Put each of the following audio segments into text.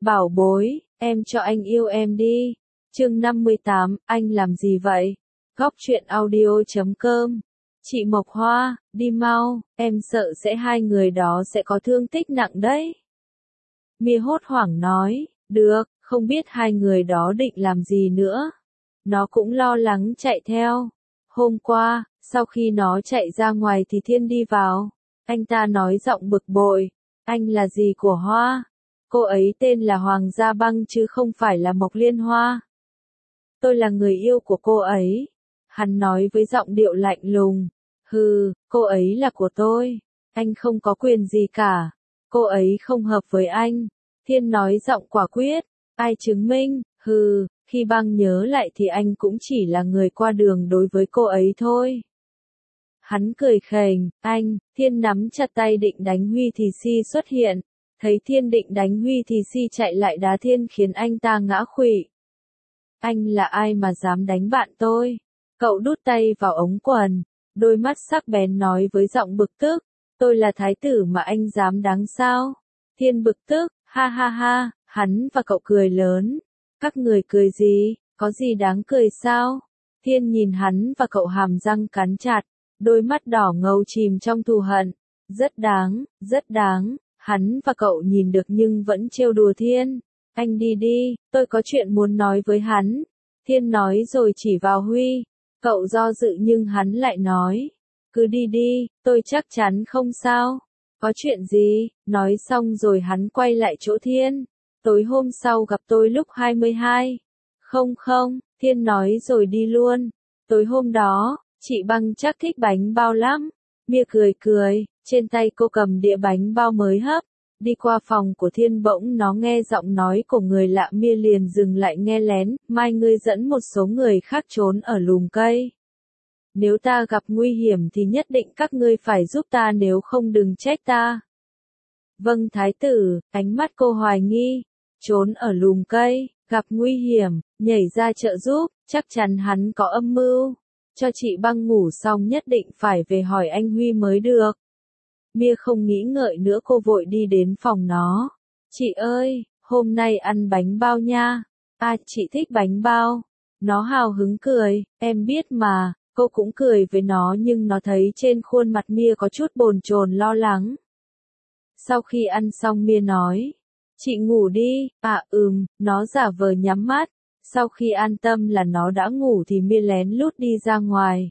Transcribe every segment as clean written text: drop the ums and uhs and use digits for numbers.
Bảo bối, em cho anh yêu em đi. Chương 58, anh làm gì vậy? Góc truyện audio.com. Chị Mộc Hoa, đi mau, em sợ sẽ hai người đó sẽ có thương tích nặng đấy. Mia hốt hoảng nói, được, không biết hai người đó định làm gì nữa. Nó cũng lo lắng chạy theo. Hôm qua, sau khi nó chạy ra ngoài thì Thiên đi vào. Anh ta nói giọng bực bội, anh là gì của Hoa? Cô ấy tên là Hoàng Gia Băng chứ không phải là Mộc Liên Hoa. Tôi là người yêu của cô ấy. Hắn nói với giọng điệu lạnh lùng. Hừ, cô ấy là của tôi. Anh không có quyền gì cả. Cô ấy không hợp với anh. Thiên nói giọng quả quyết. Ai chứng minh? Hừ, khi Băng nhớ lại thì anh cũng chỉ là người qua đường đối với cô ấy thôi. Hắn cười khềnh, anh, Thiên nắm chặt tay định đánh Huy thì Si xuất hiện. Thấy Thiên định đánh Huy thì Si chạy lại đá Thiên khiến anh ta ngã khuỵu. Anh là ai mà dám đánh bạn tôi? Cậu đút tay vào ống quần, đôi mắt sắc bén nói với giọng bực tức. Tôi là thái tử mà anh dám đánh sao? Thiên bực tức, ha ha ha, hắn và cậu cười lớn. Các người cười gì, có gì đáng cười sao? Thiên nhìn hắn và cậu hàm răng cắn chặt, đôi mắt đỏ ngầu chìm trong thù hận. Rất đáng, hắn và cậu nhìn được nhưng vẫn trêu đùa Thiên. Anh đi đi, tôi có chuyện muốn nói với hắn. Thiên nói rồi chỉ vào Huy. Cậu do dự nhưng hắn lại nói. Cứ đi đi, tôi chắc chắn không sao. Có chuyện gì? Nói xong rồi hắn quay lại chỗ Thiên. Tối hôm sau gặp tôi lúc 22. Không, Thiên nói rồi đi luôn. Tối hôm đó, chị Băng chắc thích bánh bao lắm. Mia cười, trên tay cô cầm đĩa bánh bao mới hấp. Đi qua phòng của Thiên bỗng nó nghe giọng nói của người lạ. Mia liền dừng lại nghe lén, mai ngươi dẫn một số người khác trốn ở lùm cây. Nếu ta gặp nguy hiểm thì nhất định các ngươi phải giúp ta nếu không đừng trách ta. Vâng thái tử, ánh mắt cô hoài nghi, trốn ở lùm cây, gặp nguy hiểm, nhảy ra trợ giúp, chắc chắn hắn có âm mưu. Cho chị Băng ngủ xong nhất định phải về hỏi anh Huy mới được. Mia không nghĩ ngợi nữa cô vội đi đến phòng nó. Chị ơi, hôm nay ăn bánh bao nha. À, chị thích bánh bao. Nó hào hứng cười, em biết mà. Cô cũng cười với nó nhưng nó thấy trên khuôn mặt Mia có chút bồn chồn lo lắng. Sau khi ăn xong Mia nói. Chị ngủ đi, nó giả vờ nhắm mắt. Sau khi an tâm là nó đã ngủ thì Mia lén lút đi ra ngoài.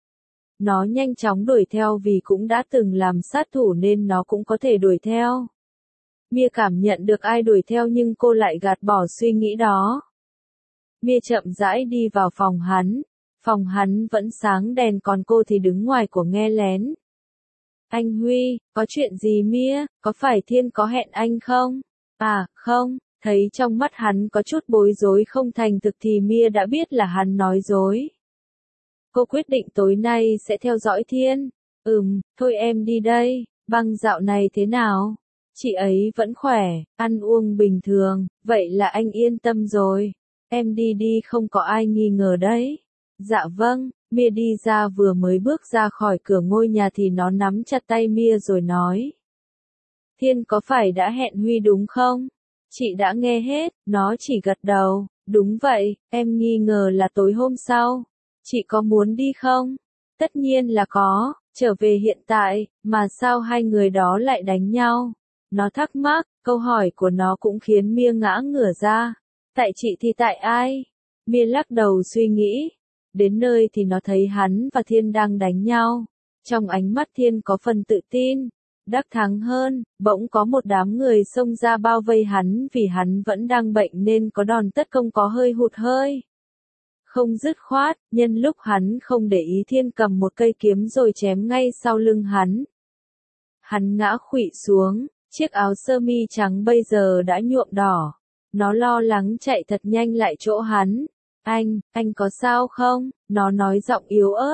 Nó nhanh chóng đuổi theo vì cũng đã từng làm sát thủ nên nó cũng có thể đuổi theo. Mia cảm nhận được ai đuổi theo nhưng cô lại gạt bỏ suy nghĩ đó. Mia chậm rãi đi vào phòng hắn. Phòng hắn vẫn sáng đèn còn cô thì đứng ngoài của nghe lén. Anh Huy, có chuyện gì Mia, có phải Thiên có hẹn anh không? À, không, thấy trong mắt hắn có chút bối rối không thành thực thì Mia đã biết là hắn nói dối. Cô quyết định tối nay sẽ theo dõi Thiên. Thôi em đi đây, Băng dạo này thế nào? Chị ấy vẫn khỏe, ăn uống bình thường, vậy là anh yên tâm rồi. Em đi đi không có ai nghi ngờ đấy. Dạ vâng, Mia đi ra vừa mới bước ra khỏi cửa ngôi nhà thì nó nắm chặt tay Mia rồi nói. Thiên có phải đã hẹn Huy đúng không? Chị đã nghe hết, nó chỉ gật đầu, đúng vậy, em nghi ngờ là tối hôm sau. Chị có muốn đi không? Tất nhiên là có, trở về hiện tại, mà sao hai người đó lại đánh nhau? Nó thắc mắc, câu hỏi của nó cũng khiến Mia ngã ngửa ra. Tại chị thì tại ai? Mia lắc đầu suy nghĩ. Đến nơi thì nó thấy hắn và Thiên đang đánh nhau. Trong ánh mắt Thiên có phần tự tin, đắc thắng hơn, bỗng có một đám người xông ra bao vây hắn vì hắn vẫn đang bệnh nên có đòn tất công có hơi hụt hơi. Không dứt khoát, nhân lúc hắn không để ý Thiên cầm một cây kiếm rồi chém ngay sau lưng hắn. Hắn ngã khuỵu xuống, chiếc áo sơ mi trắng bây giờ đã nhuộm đỏ. Nó lo lắng chạy thật nhanh lại chỗ hắn. Anh có sao không? Nó nói giọng yếu ớt.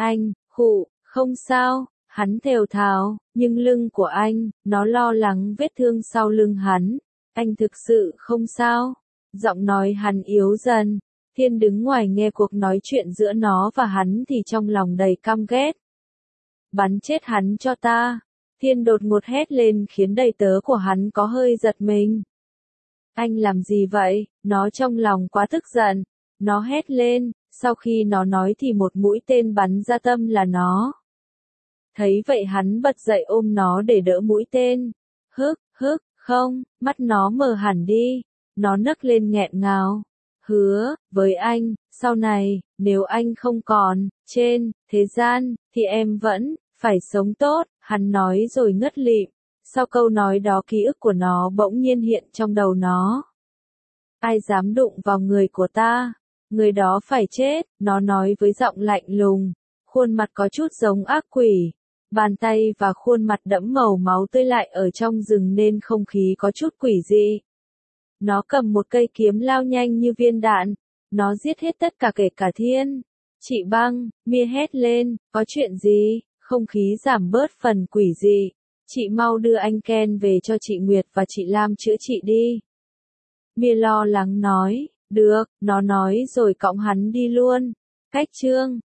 Không sao, hắn thều thào, nhưng lưng của anh, nó lo lắng vết thương sau lưng hắn. Anh thực sự không sao. Giọng nói hắn yếu dần. Thiên đứng ngoài nghe cuộc nói chuyện giữa nó và hắn thì trong lòng đầy căm ghét. Bắn chết hắn cho ta. Thiên đột ngột hét lên khiến đầy tớ của hắn có hơi giật mình. Anh làm gì vậy? Nó trong lòng quá tức giận. Nó hét lên, sau khi nó nói thì một mũi tên bắn ra tâm là nó. Thấy vậy hắn bật dậy ôm nó để đỡ mũi tên. Không, mắt nó mờ hẳn đi. Nó nấc lên nghẹn ngào. Hứa, với anh, sau này, nếu anh không còn, trên, thế gian, thì em vẫn, phải sống tốt, hắn nói rồi ngất lịm. Sau câu nói đó ký ức của nó bỗng nhiên hiện trong đầu nó. Ai dám đụng vào người của ta? Người đó phải chết, nó nói với giọng lạnh lùng. Khuôn mặt có chút giống ác quỷ. Bàn tay và khuôn mặt đẫm màu máu tươi lại ở trong rừng nên không khí có chút quỷ dị. Nó cầm một cây kiếm lao nhanh như viên đạn. Nó giết hết tất cả kể cả Thiên. Chị Băng, Mia hét lên, có chuyện gì? Không khí giảm bớt phần quỷ dị. Chị mau đưa anh Ken về cho chị Nguyệt và chị Lam chữa trị đi. Mia lo lắng nói, được, nó nói rồi cõng hắn đi luôn. Cách chương